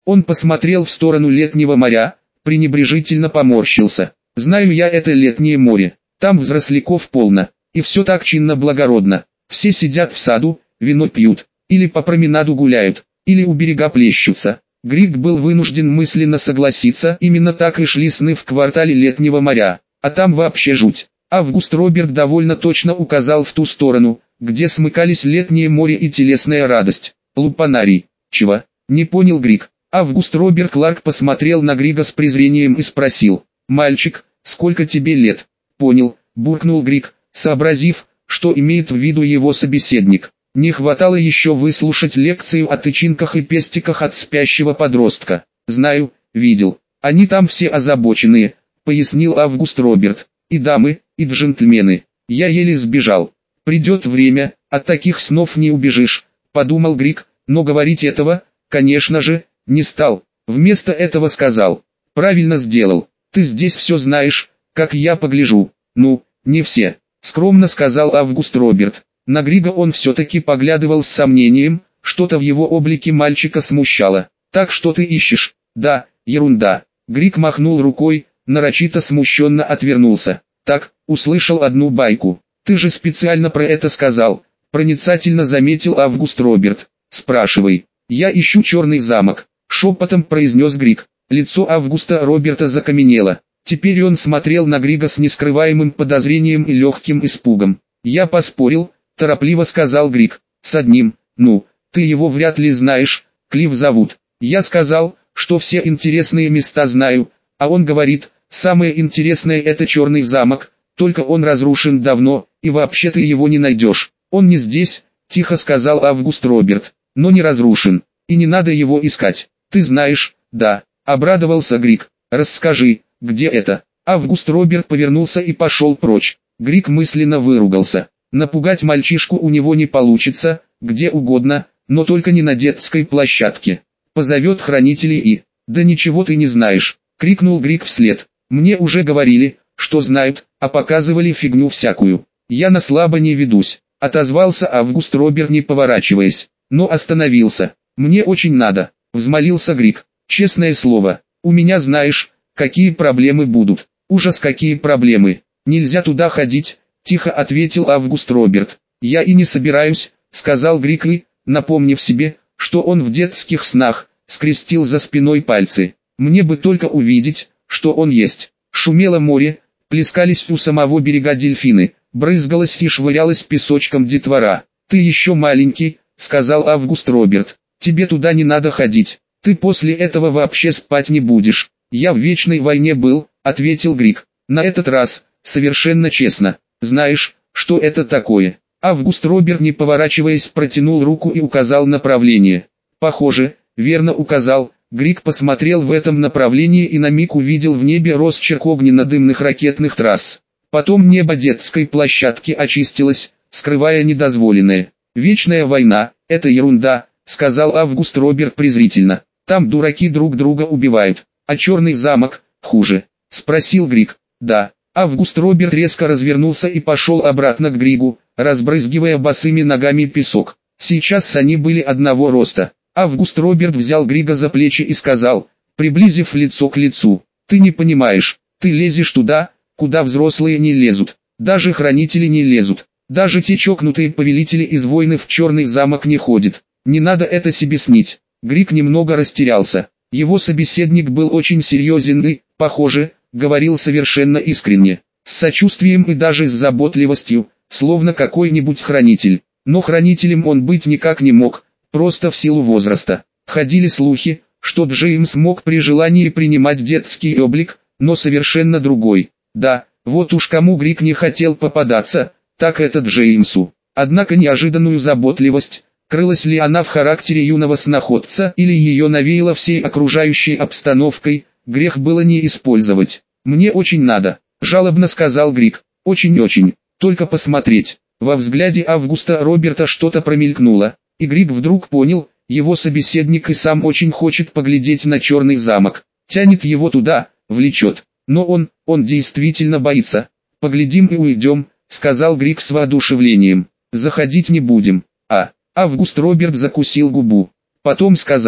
Он посмотрел в сторону летнего моря, пренебрежительно поморщился. Знаю я это летнее море, там взросляков полно, и все так чинно-благородно. Все сидят в саду, вино пьют, или по променаду гуляют, или у берега плещутся. Григ был вынужден мысленно согласиться, именно так и шли сны в квартале летнего моря, а там вообще жуть. Август Роберт довольно точно указал в ту сторону, где смыкались летнее море и телесная радость. Лупанарий. Чего? Не понял Григ. Август Роберт Кларк посмотрел на Грига с презрением и спросил: «Мальчик, сколько тебе лет?» «Понял», буркнул Григ, сообразив, что имеет в виду его собеседник. Не хватало еще выслушать лекцию о тычинках и пестиках от спящего подростка. «Знаю, видел. Они там все озабоченные», — пояснил Август Роберт. «И дамы, и джентльмены. Я еле сбежал. Придет время, от таких снов не убежишь», — подумал Григ, но говорить этого, конечно же, не стал. Вместо этого сказал: «Правильно сделал. Ты здесь все знаешь, как я погляжу». «Ну, не все», — скромно сказал Август Роберт. На Грига он все-таки поглядывал с сомнением, что-то в его облике мальчика смущало. «Так что ты ищешь?» «Да, ерунда». Григ махнул рукой, нарочито смущенно отвернулся. «Так, услышал одну байку. Ты же специально про это сказал», — проницательно заметил Август Роберт. «Спрашивай». «Я ищу черный замок», — шепотом произнес Григ. Лицо Августа Роберта закаменело. Теперь он смотрел на Грига с нескрываемым подозрением и легким испугом. «Я поспорил», — торопливо сказал Григ. «С одним. Ну, ты его вряд ли знаешь, Клифф зовут. Я сказал, что все интересные места знаю, а он говорит, самое интересное это черный замок, только он разрушен давно, и вообще ты его не найдешь. Он не здесь», — тихо сказал Август Роберт, — «но не разрушен, и не надо его искать. Ты знаешь?» «Да», — обрадовался Григ. «Расскажи, где это?» Август Роберт повернулся и пошел прочь. Григ мысленно выругался. Напугать мальчишку у него не получится, где угодно, но только не на детской площадке. Позовет хранителей и... «Да ничего ты не знаешь», — крикнул Григ вслед. «Мне уже говорили, что знают, а показывали фигню всякую. Я на слабо не ведусь», — отозвался Август Роберт, не поворачиваясь, но остановился. «Мне очень надо», — взмолился Григ. «Честное слово, у меня знаешь, какие проблемы будут». «Ужас, какие проблемы! Нельзя туда ходить», — тихо ответил Август Роберт. «Я и не собираюсь», — сказал Григ и, напомнив себе, что он в детских снах, скрестил за спиной пальцы. «Мне бы только увидеть, что он есть». Шумело море, плескались у самого берега дельфины, брызгалась и швырялась песочком детвора. «Ты еще маленький», — сказал Август Роберт. «Тебе туда не надо ходить. Ты после этого вообще спать не будешь». «Я в вечной войне был», — ответил Григ. «На этот раз, совершенно честно. Знаешь, что это такое?» Август Роберт, не поворачиваясь, протянул руку и указал направление. «Похоже, верно указал». Григ посмотрел в этом направлении и на миг увидел в небе росчерк огненно-дымных ракетных трасс. Потом небо детской площадки очистилось, скрывая недозволенное. «Вечная война — это ерунда», — сказал Август Роберт презрительно. «Там дураки друг друга убивают. А черный замок, хуже?» — спросил Григ. «Да». Август Роберт резко развернулся и пошел обратно к Григу, разбрызгивая босыми ногами песок. Сейчас они были одного роста. Август Роберт взял Грига за плечи и сказал, приблизив лицо к лицу: «Ты не понимаешь, ты лезешь туда, куда взрослые не лезут. Даже хранители не лезут. Даже те чокнутые повелители из войны в черный замок не ходят. Не надо это себе снить». Григ немного растерялся. Его собеседник был очень серьезен и, похоже, говорил совершенно искренне, с сочувствием и даже с заботливостью, словно какой-нибудь хранитель. Но хранителем он быть никак не мог, просто в силу возраста. Ходили слухи, что Джеймс мог при желании принимать детский облик, но совершенно другой. Да, вот уж кому Григ не хотел попадаться, так это Джеймсу. Однако неожиданную заботливость, крылась ли она в характере юного сноходца или ее навеяло всей окружающей обстановкой, грех было не использовать. «Мне очень надо», — жалобно сказал Григ. «Очень-очень, только посмотреть». Во взгляде Августа Роберта что-то промелькнуло, и Григ вдруг понял, его собеседник и сам очень хочет поглядеть на черный замок. Тянет его туда, влечет. Но он действительно боится. «Поглядим и уйдем», — сказал Григ с воодушевлением. «Заходить не будем». Август Роберт закусил губу. Потом сказал: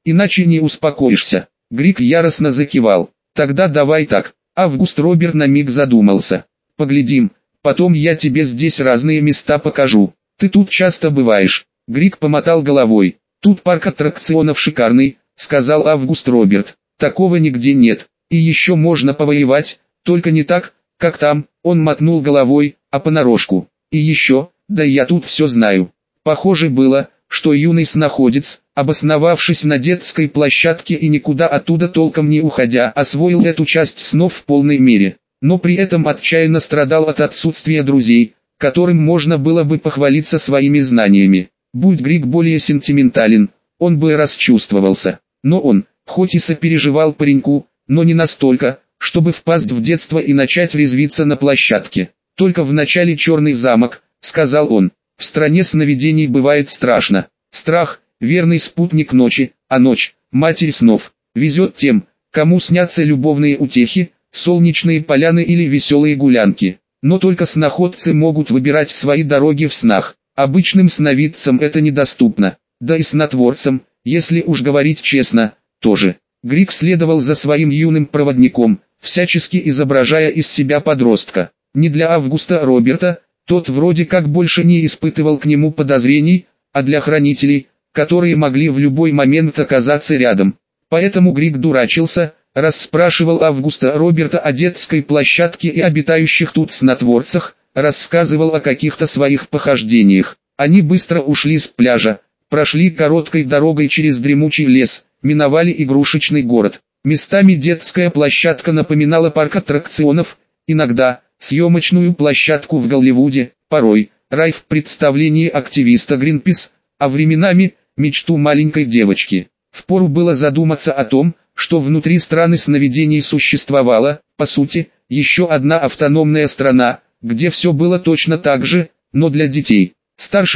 иначе не успокоишься. Грик яростно закивал. Тогда давай так. Август Роберт на миг задумался. Поглядим, потом я тебе здесь разные места покажу. Ты тут часто бываешь? Грик помотал головой. Тут парк аттракционов шикарный, сказал Август Роберт. Такого нигде нет. И еще можно повоевать, только не так, как там. Он мотнул головой, а понарошку. И еще, да я тут все знаю. Похоже было, что юный снаходец, обосновавшись на детской площадке и никуда оттуда толком не уходя, освоил эту часть снов в полной мере. Но при этом отчаянно страдал от отсутствия друзей, которым можно было бы похвалиться своими знаниями. Будь Грик более сентиментален, он бы расчувствовался. Но он, хоть и сопереживал пареньку, но не настолько, чтобы впасть в детство и начать резвиться на площадке. «Только в начале черный замок», — сказал он. «В стране сновидений бывает страшно. Страх — верный спутник ночи, а ночь — матерь снов. Везет тем, кому снятся любовные утехи, солнечные поляны или веселые гулянки. Но только сноходцы могут выбирать свои дороги в снах. Обычным сновидцам это недоступно. Да и снотворцам, если уж говорить честно, тоже». Грик следовал за своим юным проводником, всячески изображая из себя подростка. Не для Августа Роберта, тот вроде как больше не испытывал к нему подозрений, а для хранителей, которые могли в любой момент оказаться рядом. Поэтому Грик дурачился, расспрашивал Августа Роберта о детской площадке и обитающих тут снотворцах, рассказывал о каких-то своих похождениях. Они быстро ушли с пляжа, прошли короткой дорогой через дремучий лес, миновали игрушечный город. Местами детская площадка напоминала парк аттракционов, иногда съемочную площадку в Голливуде, порой рай в представлении активиста Greenpeace, а временами мечту маленькой девочки. Впору было задуматься о том, что внутри страны сновидений существовала, по сути, еще одна автономная страна, где все было точно так же, но для детей. Старше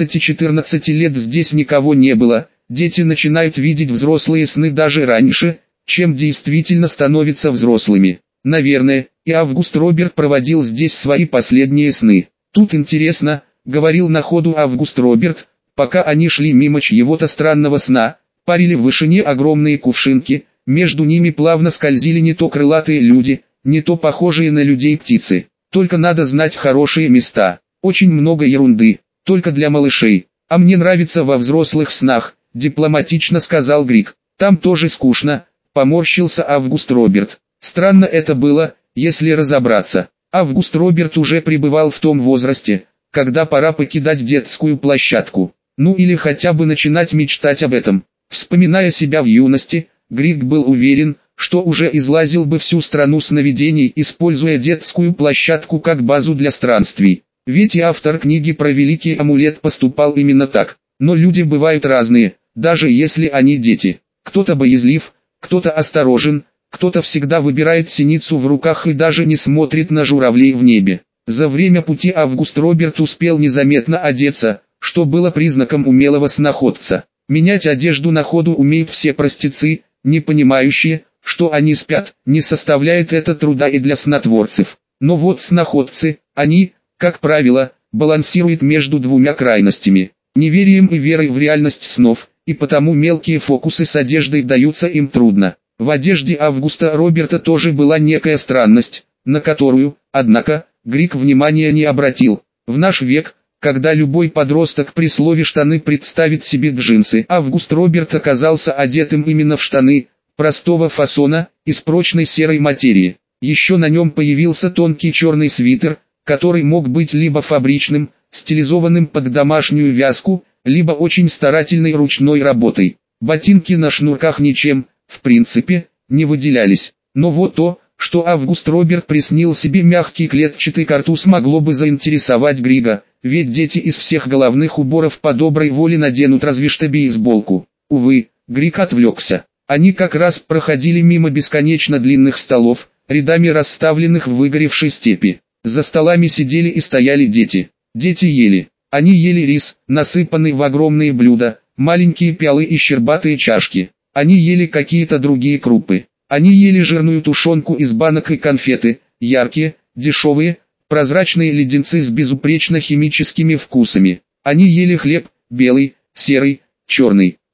13-14 лет здесь никого не было, дети начинают видеть взрослые сны даже раньше, чем действительно становятся взрослыми. Наверное, и Август Роберт проводил здесь свои последние сны. «Тут интересно», — говорил на ходу Август Роберт, пока они шли мимо чьего-то странного сна, парили в вышине огромные кувшинки, между ними плавно скользили не то крылатые люди, не то похожие на людей птицы. «Только надо знать хорошие места, очень много ерунды, только для малышей, а мне нравится во взрослых снах», — дипломатично сказал Грик. «Там тоже скучно», — поморщился Август Роберт. Странно это было, если разобраться. Август Роберт уже пребывал в том возрасте, когда пора покидать детскую площадку. Ну или хотя бы начинать мечтать об этом. Вспоминая себя в юности, Грик был уверен, что уже излазил бы всю страну сновидений, используя детскую площадку как базу для странствий. Ведь и автор книги про Великий Амулет поступал именно так. Но люди бывают разные, даже если они дети. Кто-то боязлив, кто-то осторожен, кто-то всегда выбирает синицу в руках и даже не смотрит на журавлей в небе. За время пути Август Роберт успел незаметно одеться, что было признаком умелого сноходца. Менять одежду на ходу умеют все простецы, не понимающие, что они спят, не составляет это труда и для снотворцев. Но вот сноходцы, они, как правило, балансируют между двумя крайностями, неверием и верой в реальность снов, и потому мелкие фокусы с одеждой даются им трудно. В одежде Августа Роберта тоже была некая странность, на которую, однако, Грик внимания не обратил. В наш век, когда любой подросток при слове «штаны» представит себе джинсы, Август Роберт оказался одетым именно в штаны, простого фасона, из прочной серой материи. Еще на нем появился тонкий черный свитер, который мог быть либо фабричным, стилизованным под домашнюю вязку, либо очень старательной ручной работой. Ботинки на шнурках ничем, в принципе, не выделялись. Но вот то, что Август Роберт приснил себе мягкий клетчатый картуз, могло бы заинтересовать Грига, ведь дети из всех головных уборов по доброй воле наденут разве что бейсболку. Увы, Григ отвлекся. Они как раз проходили мимо бесконечно длинных столов, рядами расставленных в выгоревшей степи. За столами сидели и стояли дети. Дети ели. Они ели рис, насыпанный в огромные блюда, маленькие пиалы и щербатые чашки. Они ели какие-то другие крупы. Они ели жирную тушенку из банок и конфеты, яркие, дешевые, прозрачные леденцы с безупречно химическими вкусами. Они ели хлеб, белый, серый, черный.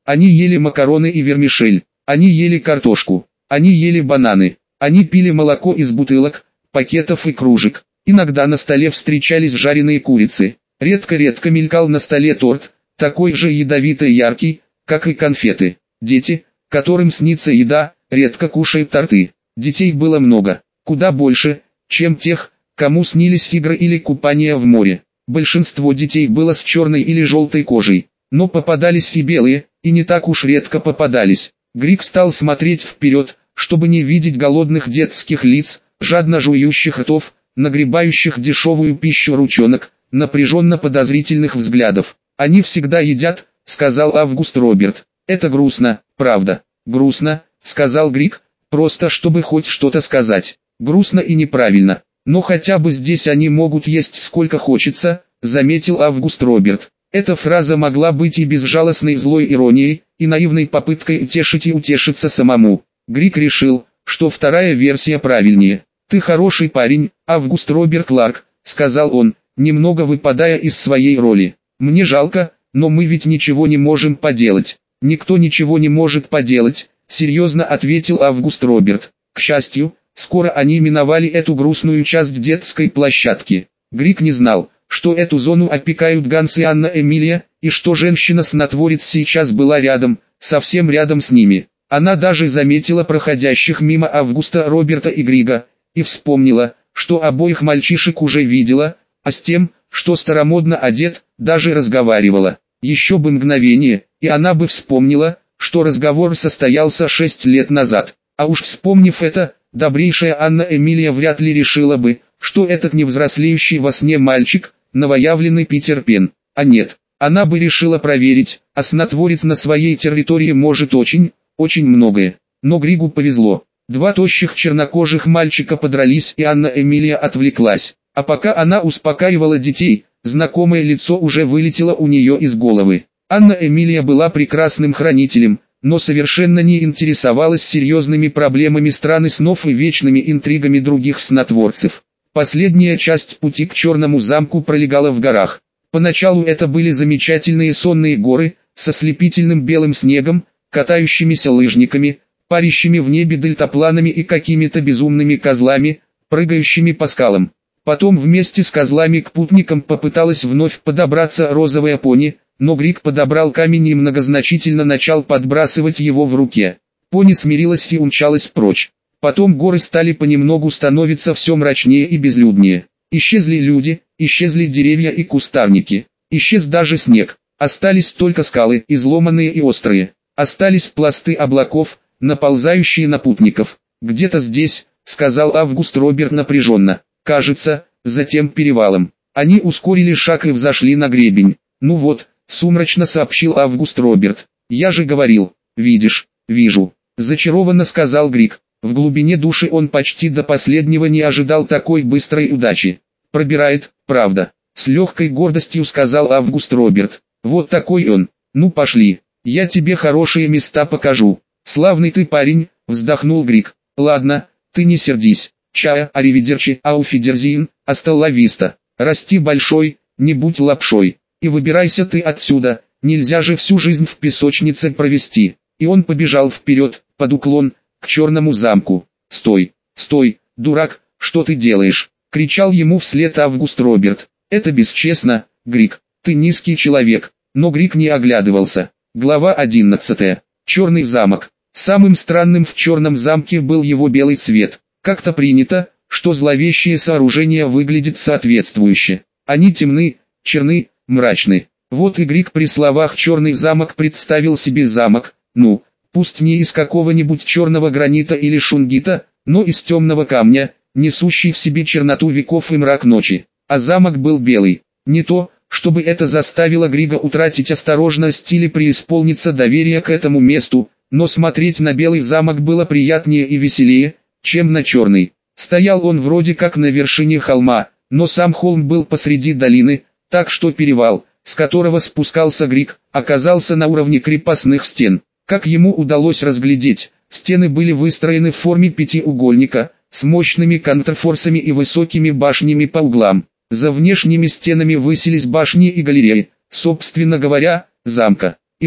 Они ели макароны и вермишель, они ели картошку, они ели бананы, они пили молоко из бутылок, пакетов и кружек. Иногда на столе встречались жареные курицы. Редко-редко мелькал на столе торт, такой же ядовито яркий, как и конфеты. Дети, которым снится еда, редко кушают торты. Детей было много, куда больше, чем тех, кому снились игры или купание в море. Большинство детей было с черной или желтой кожей, но попадались и белые, и не так уж редко попадались. Грик стал смотреть вперед, чтобы не видеть голодных детских лиц, жадно жующих ртов, нагребающих дешевую пищу ручонок, напряженно подозрительных взглядов. «Они всегда едят», — сказал Август Роберт. «Это грустно, правда». «Грустно», — сказал Грик, просто чтобы хоть что-то сказать. «Грустно и неправильно. Но хотя бы здесь они могут есть сколько хочется», — заметил Август Роберт. Эта фраза могла быть и безжалостной злой иронией, и наивной попыткой утешить и утешиться самому. Грик решил, что вторая версия правильнее. «Ты хороший парень, Август Роберт Кларк», — сказал он, немного выпадая из своей роли. «Мне жалко, но мы ведь ничего не можем поделать». «Никто ничего не может поделать», — серьезно ответил Август Роберт. К счастью, скоро они миновали эту грустную часть детской площадки. Грик не знал, что эту зону опекают Ганс и Анна Эмилия, и что женщина-снотворец сейчас была рядом, совсем рядом с ними. Она даже заметила проходящих мимо Августа Роберта и Грига, и вспомнила, что обоих мальчишек уже видела, а с тем, что старомодно одет, даже разговаривала. Еще бы мгновение, и она бы вспомнила, что разговор состоялся 6 лет назад. А уж вспомнив это, добрейшая Анна Эмилия вряд ли решила бы, что этот невзрослеющий во сне мальчик – новоявленный Питер Пен. А нет, она бы решила проверить, а снотворец на своей территории может очень многое. Но Григу повезло. Два тощих чернокожих мальчика подрались, и Анна Эмилия отвлеклась. А пока она успокаивала детей, знакомое лицо уже вылетело у нее из головы. Анна Эмилия была прекрасным хранителем, но совершенно не интересовалась серьезными проблемами страны снов и вечными интригами других снотворцев. Последняя часть пути к Черному замку пролегала в горах. Поначалу это были замечательные сонные горы, со слепительным белым снегом, катающимися лыжниками, парящими в небе дельтапланами и какими-то безумными козлами, прыгающими по скалам. Потом вместе с козлами к путникам попыталась вновь подобраться розовая пони, но Грик подобрал камень и многозначительно начал подбрасывать его в руке. Пони смирилась и умчалась прочь. Потом горы стали понемногу становиться все мрачнее и безлюднее. Исчезли люди, исчезли деревья и кустарники, исчез даже снег. Остались только скалы, изломанные и острые. Остались пласты облаков, наползающие на путников. «Где-то здесь», — сказал Август Роберт напряженно. «Кажется, за тем перевалом». Они ускорили шаг и взошли на гребень. «Ну вот», — сумрачно сообщил Август Роберт. «Я же говорил». «Видишь?» «Вижу», — зачарованно сказал Грик. В глубине души он почти до последнего не ожидал такой быстрой удачи. «Пробирает, правда», — с легкой гордостью сказал Август Роберт. «Вот такой он. Ну пошли, я тебе хорошие места покажу». «Славный ты парень», — вздохнул Грик. «Ладно, ты не сердись. Чая, аривидерчи, ауфидерзин, асталла виста. Расти большой, не будь лапшой. И выбирайся ты отсюда, нельзя же всю жизнь в песочнице провести». И он побежал вперед, под уклон, к Черному замку. «Стой, стой, дурак, что ты делаешь?» — кричал ему вслед Август Роберт. «Это бесчестно, Грик, ты низкий человек». Но Грик не оглядывался. Глава 11. Черный замок. Самым странным в Черном замке был его белый цвет. Как-то принято, что зловещие сооружения выглядят соответствующе. Они темны, черны, мрачны. Вот и Грик при словах «Черный замок» представил себе замок, ну, пусть не из какого-нибудь черного гранита или шунгита, но из темного камня, несущий в себе черноту веков и мрак ночи. А замок был белый. Не то, чтобы это заставило Грига утратить осторожность или преисполниться доверия к этому месту, но смотреть на белый замок было приятнее и веселее, чем на черный. Стоял он вроде как на вершине холма, но сам холм был посреди долины, так что перевал, с которого спускался Григ, оказался на уровне крепостных стен. Как ему удалось разглядеть, стены были выстроены в форме пятиугольника, с мощными контрфорсами и высокими башнями по углам. За внешними стенами высились башни и галереи, собственно говоря, замка. И все,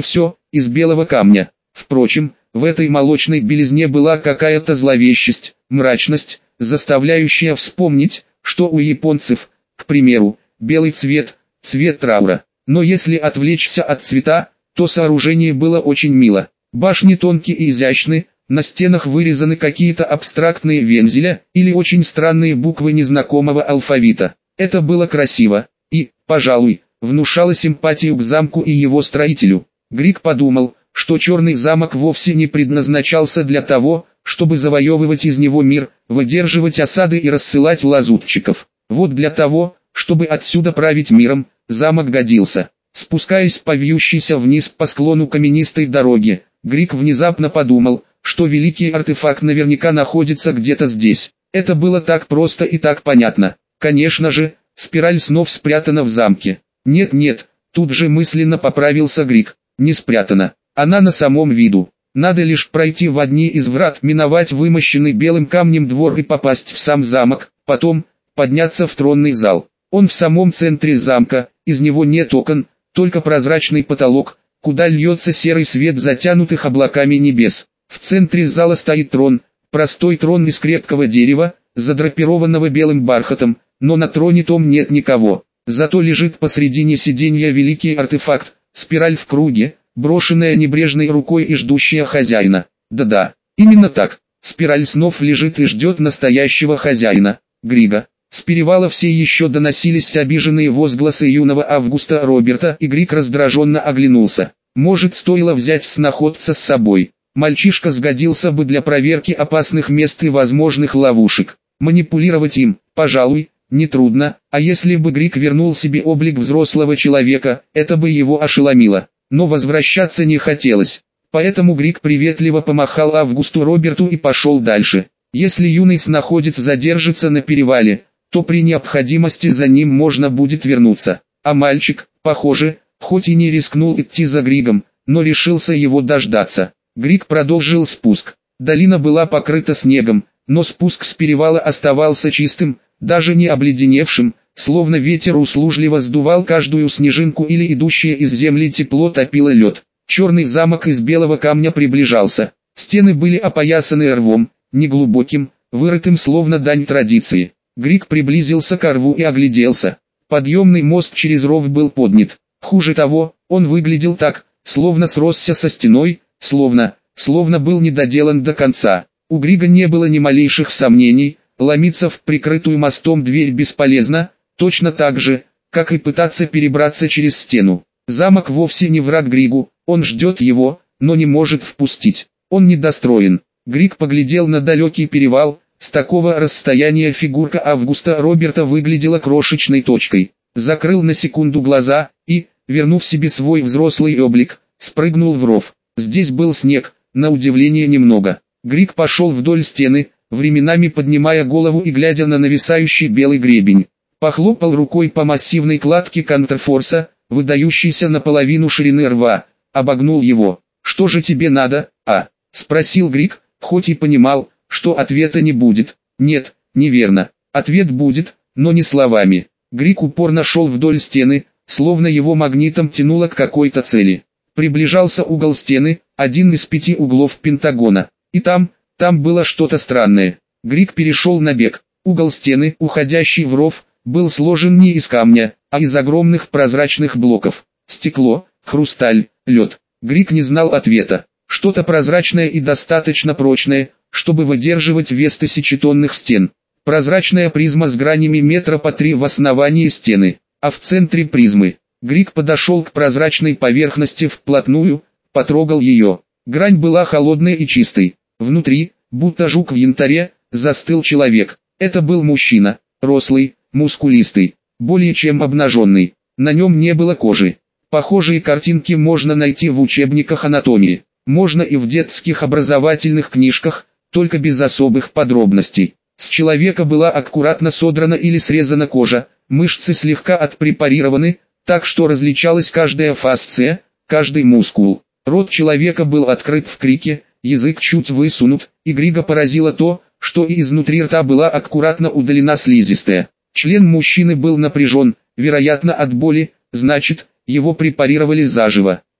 из белого камня. Впрочем, в этой молочной белизне была какая-то зловещесть, мрачность, заставляющая вспомнить, что у японцев, к примеру, белый цвет, цвет траура. Но если отвлечься от цвета, то сооружение было очень мило. Башни тонкие и изящны, на стенах вырезаны какие-то абстрактные вензеля или очень странные буквы незнакомого алфавита. Это было красиво и, пожалуй, внушало симпатию к замку и его строителю. Грик подумал, что Черный замок вовсе не предназначался для того, чтобы завоевывать из него мир, выдерживать осады и рассылать лазутчиков. Вот для того, чтобы отсюда править миром, замок годился. Спускаясь по вьющейся вниз по склону каменистой дороги, Грик внезапно подумал, что великий артефакт наверняка находится где-то здесь. Это было так просто и так понятно. Конечно же, спираль снов спрятана в замке. Нет, тут же мысленно поправился Грик. Не спрятана, она на самом виду. Надо лишь пройти в одни из врат, миновать вымощенный белым камнем двор и попасть в сам замок, потом подняться в тронный зал. Он в самом центре замка, из него нет окон, только прозрачный потолок, куда льется серый свет затянутых облаками небес. В центре зала стоит трон, простой трон из крепкого дерева, задрапированного белым бархатом, но на троне том нет никого. Зато лежит посредине сиденья великий артефакт, спираль в круге, брошенная небрежной рукой и ждущая хозяина. Да-да, именно так, спираль снов лежит и ждет настоящего хозяина, Грига. С перевала все еще доносились обиженные возгласы юного Августа Роберта, и Грик раздраженно оглянулся. Может, стоило взять сноходца с собой. Мальчишка сгодился бы для проверки опасных мест и возможных ловушек. Манипулировать им, пожалуй, нетрудно, а если бы Грик вернул себе облик взрослого человека, это бы его ошеломило. Но возвращаться не хотелось. Поэтому Грик приветливо помахал Августу Роберту и пошел дальше. Если юный сноходец задержится на перевале, то при необходимости за ним можно будет вернуться. А мальчик, похоже, хоть и не рискнул идти за Григом, но решился его дождаться. Григ продолжил спуск. Долина была покрыта снегом, но спуск с перевала оставался чистым, даже не обледеневшим, словно ветер услужливо сдувал каждую снежинку или идущее из земли тепло топило лед. Черный замок из белого камня приближался. Стены были опоясаны рвом, неглубоким, вырытым словно дань традиции. Грик приблизился к рву и огляделся. Подъемный мост через ров был поднят. Хуже того, он выглядел так, словно сросся со стеной, словно был недоделан до конца. У Грига не было ни малейших сомнений, ломиться в прикрытую мостом дверь бесполезно, точно так же, как и пытаться перебраться через стену. Замок вовсе не враг Григу, он ждет его, но не может впустить. Он недостроен. Григ поглядел на далекий перевал. С такого расстояния фигурка Августа Роберта выглядела крошечной точкой. Закрыл на секунду глаза и, вернув себе свой взрослый облик, спрыгнул в ров. Здесь был снег, на удивление немного. Григ пошел вдоль стены, временами поднимая голову и глядя на нависающий белый гребень. Похлопал рукой по массивной кладке контрфорса, выдающейся наполовину ширины рва, обогнул его. «Что же тебе надо, а?» — спросил Григ, хоть и понимал, что ответа не будет. Нет, неверно. Ответ будет, но не словами. Грик упорно шел вдоль стены, словно его магнитом тянуло к какой-то цели. Приближался угол стены, один из 5 углов пентагона. И там было что-то странное. Грик перешел на бег. Угол стены, уходящий в ров, был сложен не из камня, а из огромных прозрачных блоков. Стекло, хрусталь, лед. Грик не знал ответа. Что-то прозрачное и достаточно прочное, чтобы выдерживать вес тысячетонных стен. Прозрачная призма с гранями метра по 3 в основании стены, а в центре призмы. Грик подошел к прозрачной поверхности вплотную, потрогал ее. Грань была холодной и чистой. Внутри, будто жук в янтаре, застыл человек. Это был мужчина, рослый, мускулистый, более чем обнаженный. На нем не было кожи. Похожие картинки можно найти в учебниках анатомии. Можно и в детских образовательных книжках, только без особых подробностей. С человека была аккуратно содрана или срезана кожа, мышцы слегка отпрепарированы, так что различалась каждая фасция, каждый мускул. Рот человека был открыт в крике, язык чуть высунут, и Грига поразило то, что и изнутри рта была аккуратно удалена слизистая. Член мужчины был напряжен, вероятно от боли, значит, его препарировали заживо.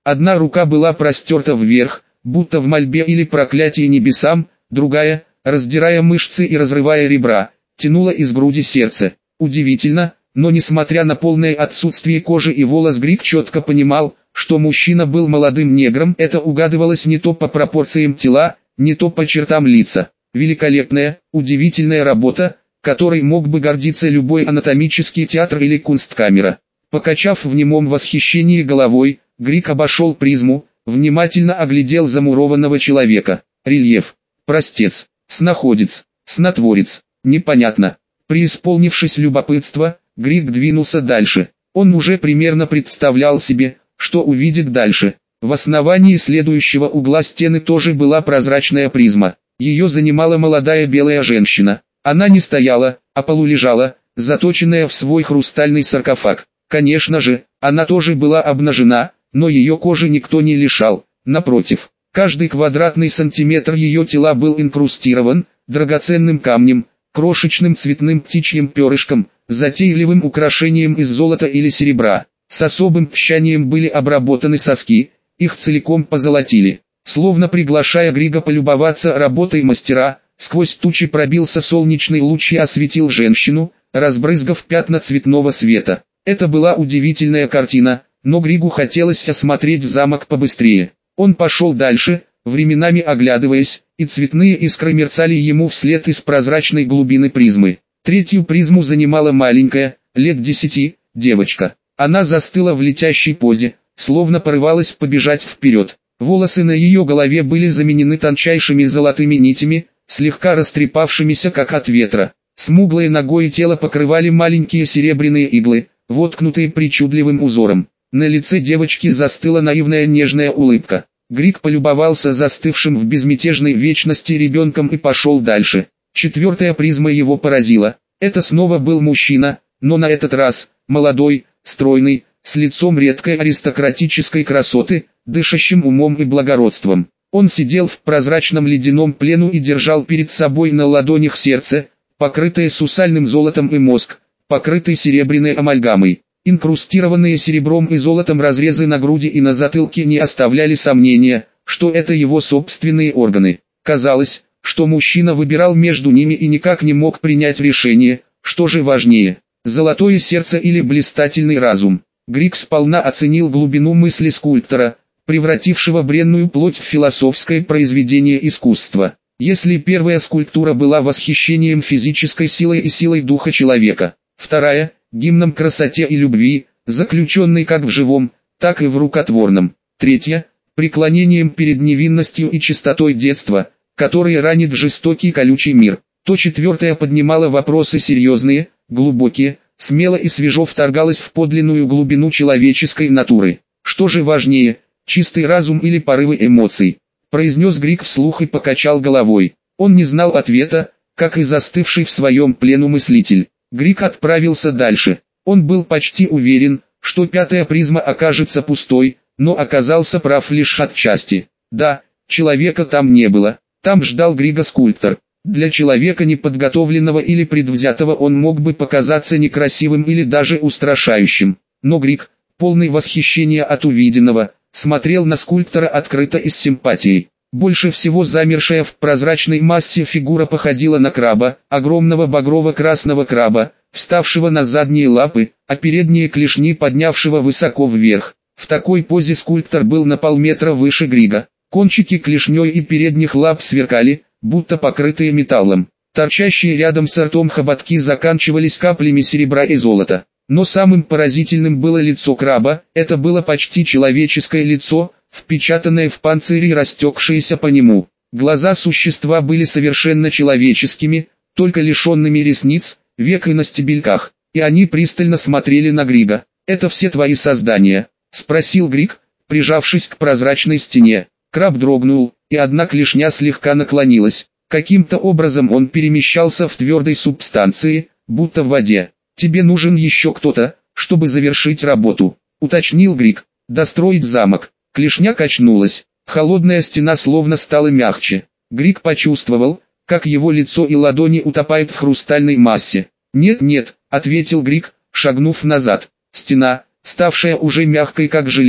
Одна рука была простерта вверх, будто в мольбе или проклятии небесам, другая, раздирая мышцы и разрывая ребра, тянула из груди сердце. Удивительно, но несмотря на полное отсутствие кожи и волос, Григ четко понимал, что мужчина был молодым негром. Это угадывалось не то по пропорциям тела, не то по чертам лица. Великолепная, удивительная работа, которой мог бы гордиться любой анатомический театр или кунсткамера. Покачав в немом восхищении головой, Григ обошел призму, внимательно оглядел замурованного человека. Рельеф, простец, снаходец, снотворец, непонятно. Преисполнившись любопытства, Григ двинулся дальше. Он уже примерно представлял себе, что увидит дальше. В основании следующего угла стены тоже была прозрачная призма. Ее занимала молодая белая женщина. Она не стояла, а полулежала, заточенная в свой хрустальный саркофаг. Конечно же, она тоже была обнажена, но ее кожи никто не лишал. Напротив, каждый квадратный сантиметр ее тела был инкрустирован драгоценным камнем, крошечным цветным птичьим перышком, затейливым украшением из золота или серебра. С особым тщанием были обработаны соски, их целиком позолотили. Словно приглашая Грига полюбоваться работой мастера, сквозь тучи пробился солнечный луч и осветил женщину, разбрызгав пятна цветного света. Это была удивительная картина, но Григу хотелось осмотреть замок побыстрее. Он пошел дальше, временами оглядываясь, и цветные искры мерцали ему вслед из прозрачной глубины призмы. Третью призму занимала маленькая, лет 10, девочка. Она застыла в летящей позе, словно порывалась побежать вперед. Волосы на ее голове были заменены тончайшими золотыми нитями, слегка растрепавшимися как от ветра. Смуглое ногое тело покрывали маленькие серебряные иглы, воткнутые причудливым узором. На лице девочки застыла наивная нежная улыбка. Григ полюбовался застывшим в безмятежной вечности ребенком и пошел дальше. Четвертая призма его поразила. Это снова был мужчина, но на этот раз, молодой, стройный, с лицом редкой аристократической красоты, дышащим умом и благородством. Он сидел в прозрачном ледяном плену и держал перед собой на ладонях сердце, покрытое сусальным золотом, и мозг, покрытый серебряной амальгамой. Инкрустированные серебром и золотом разрезы на груди и на затылке не оставляли сомнения, что это его собственные органы. Казалось, что мужчина выбирал между ними и никак не мог принять решение, что же важнее, золотое сердце или блистательный разум. Григ сполна оценил глубину мысли скульптора, превратившего бренную плоть в философское произведение искусства. Если первая скульптура была восхищением физической силой и силой духа человека, вторая – гимном красоте и любви, заключенной как в живом, так и в рукотворном, третья – преклонением перед невинностью и чистотой детства, которые ранит жестокий колючий мир, то четвертая поднимала вопросы серьезные, глубокие, смело и свежо вторгалась в подлинную глубину человеческой натуры. Что же важнее, чистый разум или порывы эмоций? Произнес Григ вслух и покачал головой. Он не знал ответа, как и застывший в своем плену мыслитель. Григ отправился дальше. Он был почти уверен, что пятая призма окажется пустой, но оказался прав лишь отчасти. Да, человека там не было. Там ждал Грига скульптор. Для человека неподготовленного или предвзятого он мог бы показаться некрасивым или даже устрашающим. Но Григ, полный восхищения от увиденного, смотрел на скульптора открыто и с симпатией. Больше всего замершая в прозрачной массе фигура походила на краба, огромного багрово-красного краба, вставшего на задние лапы, а передние клешни поднявшего высоко вверх. В такой позе скульптор был на полметра выше Грига. Кончики клешней и передних лап сверкали, будто покрытые металлом. Торчащие рядом с ртом хоботки заканчивались каплями серебра и золота. Но самым поразительным было лицо краба. Это было почти человеческое лицо, впечатанное в панцирь и растекшееся по нему. Глаза существа были совершенно человеческими, только лишенными ресниц, век и на стебельках, и они пристально смотрели на Грига. «Это все твои создания?» — спросил Григ, прижавшись к прозрачной стене. Краб дрогнул, и одна клешня слегка наклонилась. Каким-то образом он перемещался в твердой субстанции, будто в воде. «Тебе нужен еще кто-то, чтобы завершить работу», — уточнил Григ. «Достроить замок». Клешня качнулась, холодная стена словно стала мягче. Григ почувствовал, как его лицо и ладони утопают в хрустальной массе. «Нет-нет», — ответил Григ, шагнув назад. Стена, ставшая уже мягкой как желе,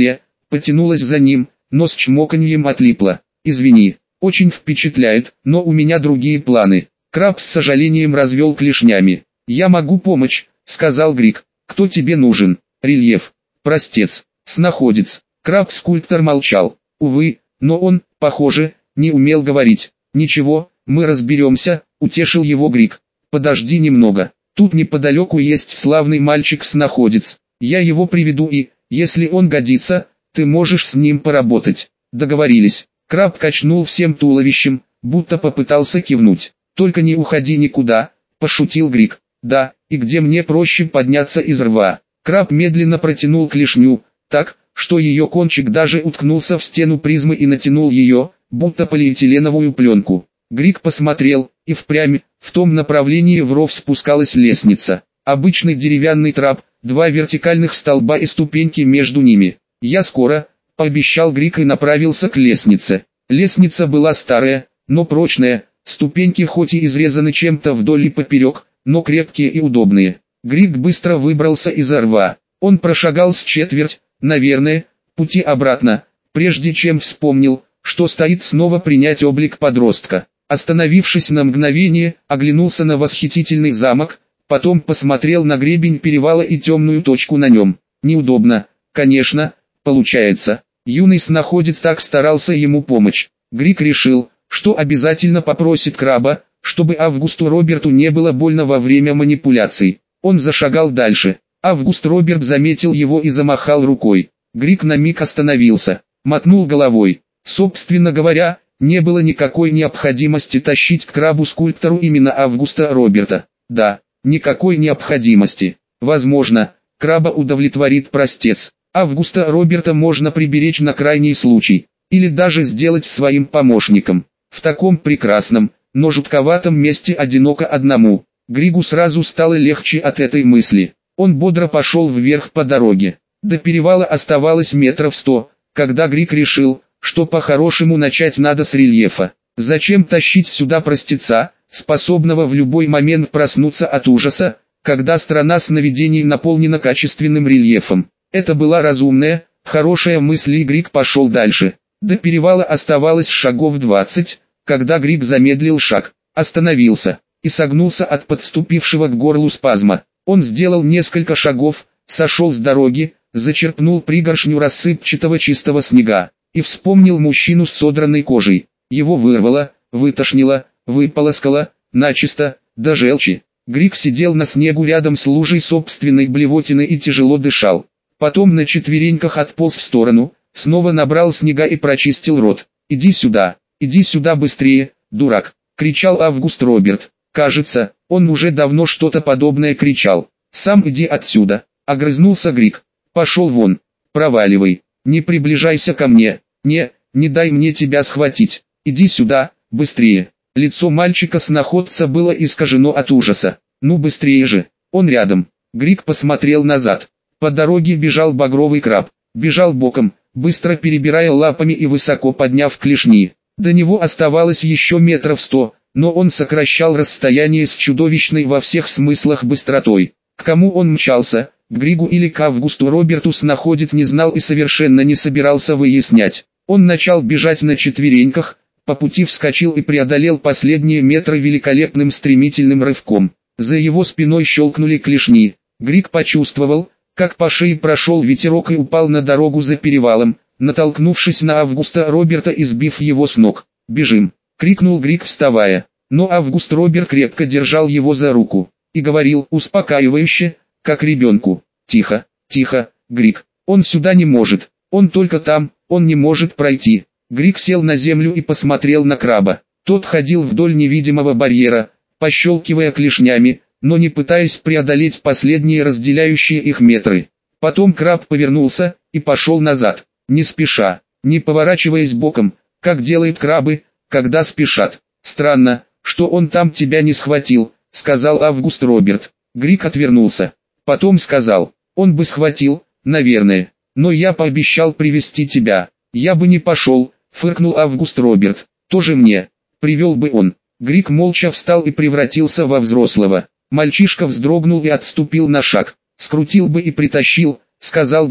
потянулась за ним, но с чмоканьем отлипла. «Извини, очень впечатляет, но у меня другие планы». Краб с сожалением развел клешнями. «Я могу помочь», — сказал Грик. «Кто тебе нужен?» «Рельеф. Простец. Снаходец». Краб-скульптор молчал. Увы, но он, похоже, не умел говорить. «Ничего, мы разберемся», — утешил его Грик. «Подожди немного. Тут неподалеку есть славный мальчик-снаходец. Я его приведу и, если он годится, ты можешь с ним поработать». Договорились. Краб качнул всем туловищем, будто попытался кивнуть. «Только не уходи никуда», — пошутил Грик. «Да, и где мне проще подняться из рва?» Краб медленно протянул клешню, так, что ее кончик даже уткнулся в стену призмы и натянул ее, будто полиэтиленовую пленку. Грик посмотрел, и впрямь, в том направлении в ров спускалась лестница. Обычный деревянный трап, 2 вертикальных столба и ступеньки между ними. «Я скоро», — пообещал Грик и направился к лестнице. Лестница была старая, но прочная, ступеньки хоть и изрезаны чем-то вдоль и поперек, но крепкие и удобные. Грик быстро выбрался из рва. Он прошагал с четверть, наверное, пути обратно, прежде чем вспомнил, что стоит снова принять облик подростка. Остановившись на мгновение, оглянулся на восхитительный замок, потом посмотрел на гребень перевала и темную точку на нем. Неудобно, конечно, получается. Юный снаходец так старался ему помочь. Грик решил, что обязательно попросит краба, чтобы Августу Роберту не было больно во время манипуляций. Он зашагал дальше. Август Роберт заметил его и замахал рукой. Грик на миг остановился, мотнул головой. Собственно говоря, не было никакой необходимости тащить к крабу-скульптору именно Августа Роберта. Да, никакой необходимости. Возможно, краба удовлетворит простец. Августа Роберта можно приберечь на крайний случай, или даже сделать своим помощником. В таком прекрасном, но жутковатом месте одиноко одному. Григу сразу стало легче от этой мысли. Он бодро пошел вверх по дороге. До перевала оставалось метров 100, когда Григ решил, что по-хорошему начать надо с рельефа. Зачем тащить сюда простеца, способного в любой момент проснуться от ужаса, когда страна сновидений наполнена качественным рельефом? Это была разумная, хорошая мысль, и Григ пошел дальше. До перевала оставалось шагов 20, когда Григ замедлил шаг, остановился и согнулся от подступившего к горлу спазма. Он сделал несколько шагов, сошел с дороги, зачерпнул пригоршню рассыпчатого чистого снега и вспомнил мужчину с содранной кожей. Его вырвало, вытошнило, выполоскало, начисто, до желчи. Григ сидел на снегу рядом с лужей собственной блевотины и тяжело дышал. Потом на четвереньках отполз в сторону, снова набрал снега и прочистил рот. иди сюда быстрее, дурак!» — кричал Август Роберт. Кажется, он уже давно что-то подобное кричал. «Сам иди отсюда!» — огрызнулся Григ. «Пошел вон! Проваливай! Не приближайся ко мне! Не дай мне тебя схватить! Иди сюда, быстрее!» Лицо мальчика-снаходца было искажено от ужаса. «Ну быстрее же! Он рядом!» Григ посмотрел назад. По дороге бежал багровый краб. Бежал боком, быстро перебирая лапами и высоко подняв клешни. До него оставалось еще метров 100, но он сокращал расстояние с чудовищной во всех смыслах быстротой. К кому он мчался, к Григу или к Августу Роберту, снаходец не знал и совершенно не собирался выяснять. Он начал бежать на четвереньках, по пути вскочил и преодолел последние метры великолепным стремительным рывком. За его спиной щелкнули клешни. Григ почувствовал, как по шее прошел ветерок и упал на дорогу за перевалом, натолкнувшись на Августа Роберта и сбив его с ног. «Бежим!» — крикнул Григ, вставая. Но Август Роберт крепко держал его за руку и говорил успокаивающе, как ребенку: «Тихо, тихо, Григ, он сюда не может, он только там, он не может пройти». Григ сел на землю и посмотрел на краба. Тот ходил вдоль невидимого барьера, пощелкивая клешнями, но не пытаясь преодолеть последние разделяющие их метры. Потом краб повернулся и пошел назад, не спеша, не поворачиваясь боком, как делают крабы, когда спешат. «Странно, что он там тебя не схватил», — сказал Август Роберт. Григ отвернулся. Потом сказал: «Он бы схватил, наверное, но я пообещал привести тебя». «Я бы не пошел», — фыркнул Август Роберт. «Тоже мне. Привел бы он». Григ молча встал и превратился во взрослого. Мальчишка вздрогнул и отступил на шаг. «Скрутил бы и притащил», — сказал Григ.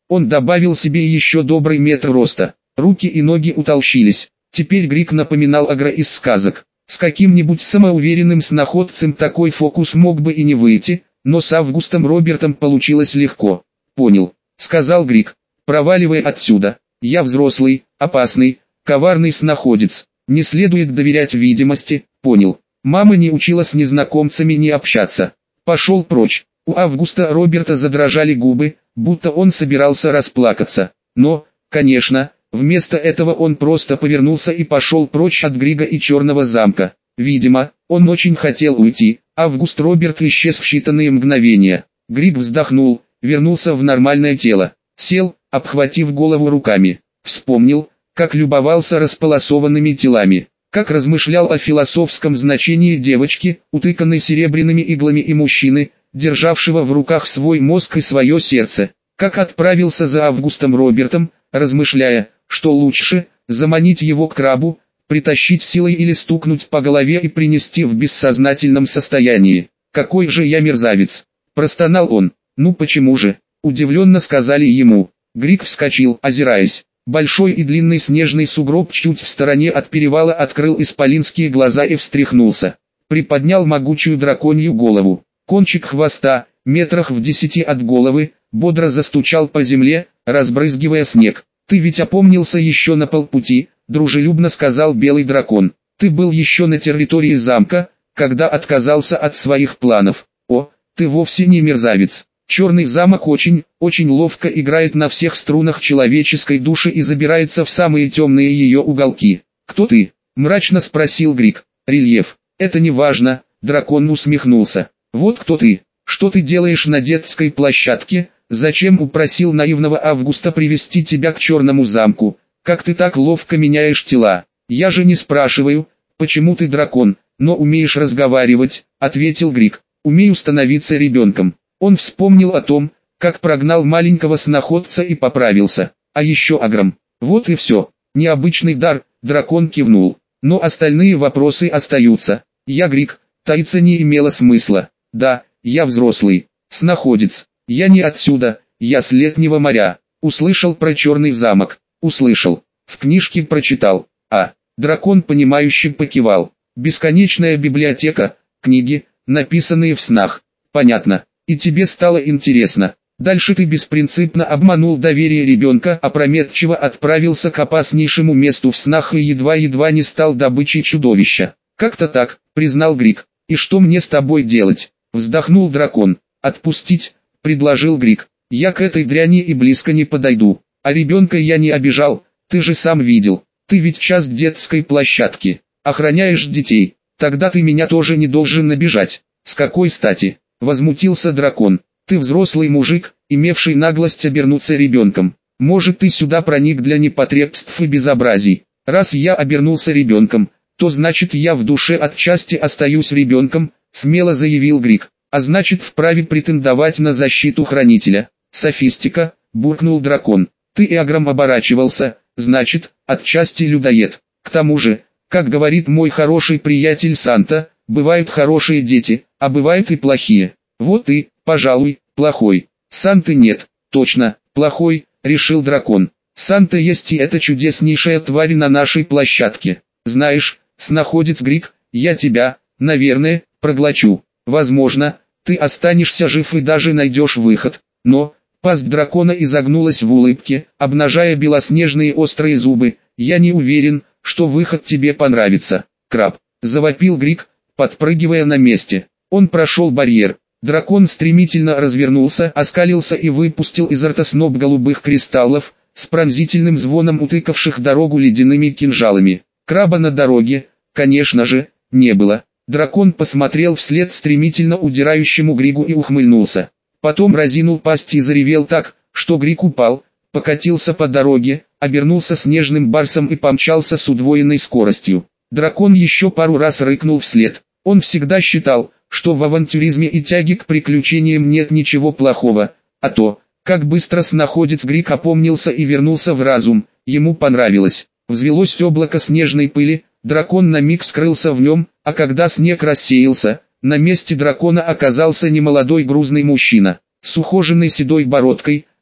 Он добавил себе еще добрый метр роста. Руки и ноги утолщились. Теперь Грик напоминал Агра из сказок. С каким-нибудь самоуверенным сноходцем такой фокус мог бы и не выйти, но с Августом Робертом получилось легко. «Понял», — сказал Грик. «Проваливай отсюда. Я взрослый, опасный, коварный сноходец. Не следует доверять видимости, понял. Мама не учила с незнакомцами не общаться. Пошел прочь». У Августа Роберта задрожали губы, будто он собирался расплакаться. Но, конечно, вместо этого он просто повернулся и пошел прочь от Грига и Черного замка. Видимо, он очень хотел уйти. Август Роберт исчез в считанные мгновения. Григ вздохнул, вернулся в нормальное тело. Сел, обхватив голову руками. Вспомнил, как любовался располосованными телами. Как размышлял о философском значении девочки, утыканной серебряными иглами, и мужчины, державшего в руках свой мозг и свое сердце. Как отправился за Августом Робертом, размышляя, что лучше, заманить его к крабу, притащить силой или стукнуть по голове и принести в бессознательном состоянии. «Какой же я мерзавец!» – простонал он. «Ну почему же?» – удивленно сказали ему. Грик вскочил, озираясь. Большой и длинный снежный сугроб чуть в стороне от перевала открыл исполинские глаза и встряхнулся. Приподнял могучую драконью голову. Кончик хвоста, метрах в 10 от головы, бодро застучал по земле, разбрызгивая снег. «Ты ведь опомнился еще на полпути», — дружелюбно сказал белый дракон. «Ты был еще на территории замка, когда отказался от своих планов. О, ты вовсе не мерзавец. Черный замок очень ловко играет на всех струнах человеческой души и забирается в самые темные ее уголки». «Кто ты?» — мрачно спросил Грик. «Рельеф. Это не важно», — дракон усмехнулся. «Вот кто ты. Что ты делаешь на детской площадке? Зачем упросил наивного Августа привести тебя к Черному замку? Как ты так ловко меняешь тела? Я же не спрашиваю, почему ты дракон, но умеешь разговаривать», — ответил Грик. «Умею становиться ребенком». Он вспомнил о том, как прогнал маленького сноходца и поправился. А еще Аграм. Вот и все. Необычный дар, дракон кивнул. Но остальные вопросы остаются. Я Грик, таиться не имело смысла. Да, я взрослый, сноходец. Я не отсюда, я с Летнего моря. Услышал про Черный замок. Услышал. В книжке прочитал. Дракон понимающе покивал. Бесконечная библиотека, книги, написанные в снах. Понятно. И тебе стало интересно. Дальше ты беспринципно обманул доверие ребенка, опрометчиво отправился к опаснейшему месту в снах и едва не стал добычей чудовища. Как-то так, признал Грик. И что мне с тобой делать? Вздохнул дракон. «Отпустить», — предложил Грик. «Я к этой дряни и близко не подойду. А ребенка я не обижал, ты же сам видел. Ты ведь часть детской площадки. Охраняешь детей. Тогда ты меня тоже не должен обижать». «С какой стати?» — возмутился дракон. «Ты взрослый мужик, имевший наглость обернуться ребенком. Может, ты сюда проник для непотребств и безобразий. Раз я обернулся ребенком, то значит я в душе отчасти остаюсь ребенком», — смело заявил Грик. «А значит вправе претендовать на защиту хранителя». «Софистика», — буркнул дракон. «Ты и Аграм оборачивался, значит, отчасти людоед. К тому же, как говорит мой хороший приятель Санта, бывают хорошие дети, а бывают и плохие. Вот ты, пожалуй, плохой». «Санты нет, точно, плохой», — решил дракон. «Санта есть, и это чудеснейшая тварь на нашей площадке. Знаешь, сноходец Грик, я тебя, наверное, проглочу. Возможно, ты останешься жив и даже найдешь выход, но...» Пасть дракона изогнулась в улыбке, обнажая белоснежные острые зубы. «Я не уверен, что выход тебе понравится, краб», — завопил Грик, подпрыгивая на месте. Он прошел барьер. Дракон стремительно развернулся, оскалился и выпустил изо рта сноп голубых кристаллов, с пронзительным звоном утыкавших дорогу ледяными кинжалами. Краба на дороге, конечно же, не было. Дракон посмотрел вслед стремительно удирающему Григу и ухмыльнулся. Потом разинул пасть и заревел так, что Грик упал, покатился по дороге, обернулся снежным барсом и помчался с удвоенной скоростью. Дракон еще пару раз рыкнул вслед. Он всегда считал, что в авантюризме и тяге к приключениям нет ничего плохого, а то, как быстро сноходец Грик опомнился и вернулся в разум, ему понравилось. Взвелось облако снежной пыли, дракон на миг скрылся в нем, а когда снег рассеялся, на месте дракона оказался немолодой грузный мужчина, с ухоженной седой бородкой,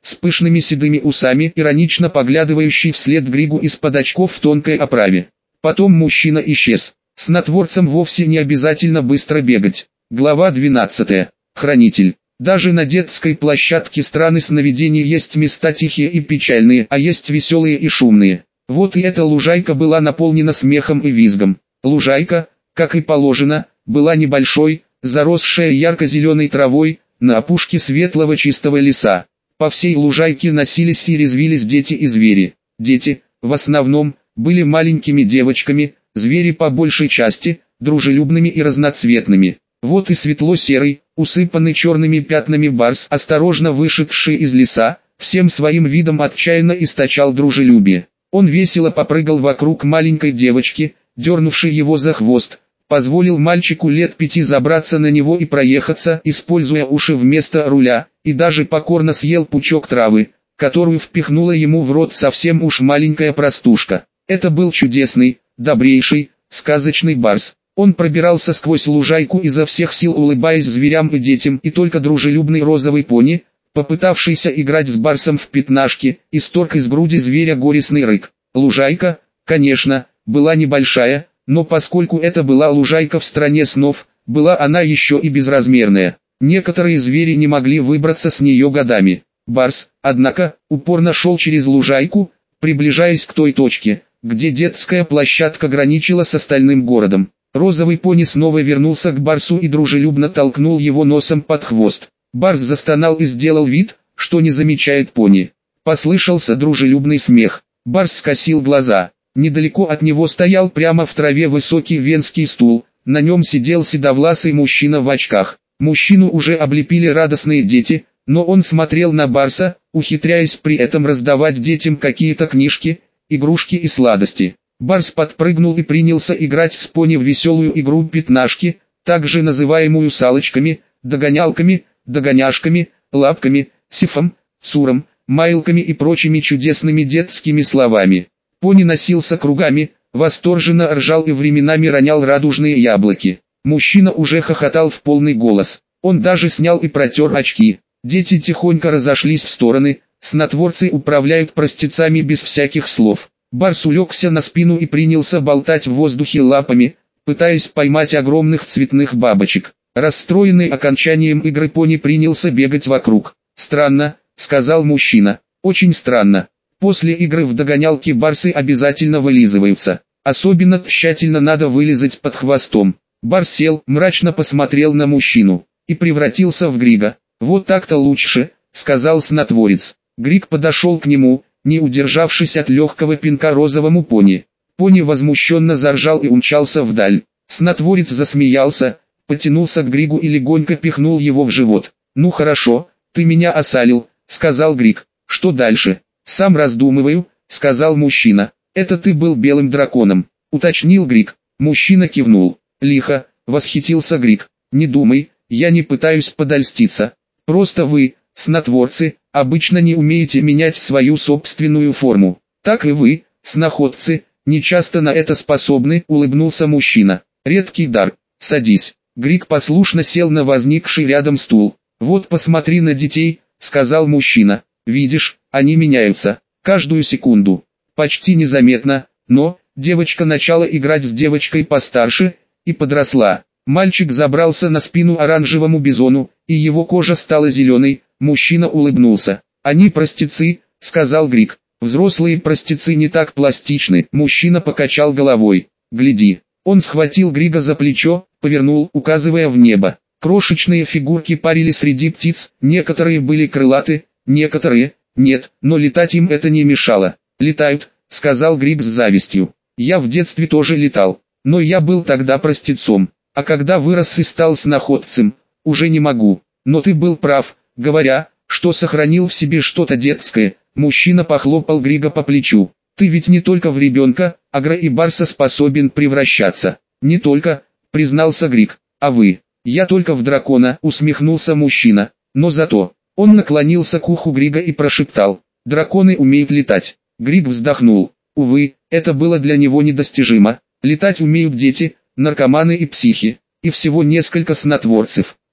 с пышными седыми усами, иронично поглядывающий вслед Григу из-под очков в тонкой оправе. Потом мужчина исчез. Снотворцам вовсе не обязательно быстро бегать. Глава 12. Хранитель. Даже на детской площадке страны сновидений есть места тихие и печальные, а есть веселые и шумные. Вот и эта лужайка была наполнена смехом и визгом. Лужайка, как и положено, была небольшой, заросшая ярко-зеленой травой, на опушке светлого чистого леса. По всей лужайке носились и резвились дети и звери. Дети, в основном, были маленькими девочками, звери по большей части, дружелюбными и разноцветными. Вот и светло-серый, усыпанный черными пятнами барс, осторожно вышедший из леса, всем своим видом отчаянно источал дружелюбие. Он весело попрыгал вокруг маленькой девочки, дернувшей его за хвост, позволил мальчику лет 5 забраться на него и проехаться, используя уши вместо руля, и даже покорно съел пучок травы, которую впихнула ему в рот совсем уж маленькая простушка. Это был чудесный, добрейший, сказочный барс. Он пробирался сквозь лужайку изо всех сил, улыбаясь зверям и детям, и только дружелюбный розовый пони, попытавшийся играть с барсом в пятнашки, исторг из груди зверя горестный рык. Лужайка, конечно, была небольшая, но поскольку это была лужайка в стране снов, была она еще и безразмерная. Некоторые звери не могли выбраться с нее годами. Барс, однако, упорно шел через лужайку, приближаясь к той точке, где детская площадка граничила с остальным городом. Розовый пони снова вернулся к барсу и дружелюбно толкнул его носом под хвост. Барс застонал и сделал вид, что не замечает пони. Послышался дружелюбный смех. Барс скосил глаза. Недалеко от него стоял прямо в траве высокий венский стул. На нем сидел седовласый мужчина в очках. Мужчину уже облепили радостные дети, но он смотрел на барса, ухитряясь при этом раздавать детям какие-то книжки, игрушки и сладости. Барс подпрыгнул и принялся играть с пони в веселую игру пятнашки, также называемую салочками, догонялками, догоняшками, лапками, сифом, цуром, майлками и прочими чудесными детскими словами. Пони носился кругами, восторженно ржал и временами ронял радужные яблоки. Мужчина уже хохотал в полный голос. Он даже снял и протер очки. Дети тихонько разошлись в стороны, снотворцы управляют простецами без всяких слов. Барс улегся на спину и принялся болтать в воздухе лапами, пытаясь поймать огромных цветных бабочек. Расстроенный окончанием игры пони принялся бегать вокруг. «Странно», — сказал мужчина, — «очень странно. После игры в догонялки барсы обязательно вылизываются. Особенно тщательно надо вылизать под хвостом». Барс сел, мрачно посмотрел на мужчину и превратился в Грига. «Вот так-то лучше», — сказал снотворец. Григ подошел к нему, не удержавшись от легкого пинка розовому пони. Пони возмущенно заржал и умчался вдаль. Снотворец засмеялся, потянулся к Григу и легонько пихнул его в живот. «Ну хорошо, ты меня осалил», — сказал Григ. «Что дальше?» «Сам раздумываю», — сказал мужчина. «Это ты был белым драконом», — уточнил Григ. Мужчина кивнул. «Лихо», — восхитился Григ. «Не думай, я не пытаюсь подольститься. Просто вы, снотворцы, обычно не умеете менять свою собственную форму. Так и вы, сноходцы, не часто на это способны», — улыбнулся мужчина. «Редкий дар. Садись». Григ послушно сел на возникший рядом стул. «Вот посмотри на детей», — сказал мужчина. «Видишь, они меняются. Каждую секунду. Почти незаметно, но...» Девочка начала играть с девочкой постарше и подросла. Мальчик забрался на спину оранжевому бизону, и его кожа стала зеленой. Мужчина улыбнулся. «Они простецы», — сказал Григ. «Взрослые простецы не так пластичны». Мужчина покачал головой. «Гляди». Он схватил Грига за плечо, повернул, указывая в небо. Крошечные фигурки парили среди птиц, некоторые были крылаты, некоторые нет, но летать им это не мешало. «Летают», — сказал Григ с завистью. «Я в детстве тоже летал, но я был тогда простецом, а когда вырос и стал сноходцем, уже не могу. Но ты был прав, говоря, что сохранил в себе что-то детское». Мужчина похлопал Грига по плечу. «Ты ведь не только в ребенка, агро и барса способен превращаться». «Не только», — признался Григ. «А вы?» «Я только в дракона», — усмехнулся мужчина. «Но зато...» Он наклонился к уху Грига и прошептал. «Драконы умеют летать». Григ вздохнул. Увы, это было для него недостижимо. Летать умеют дети, наркоманы и психи, и всего несколько снотворцев.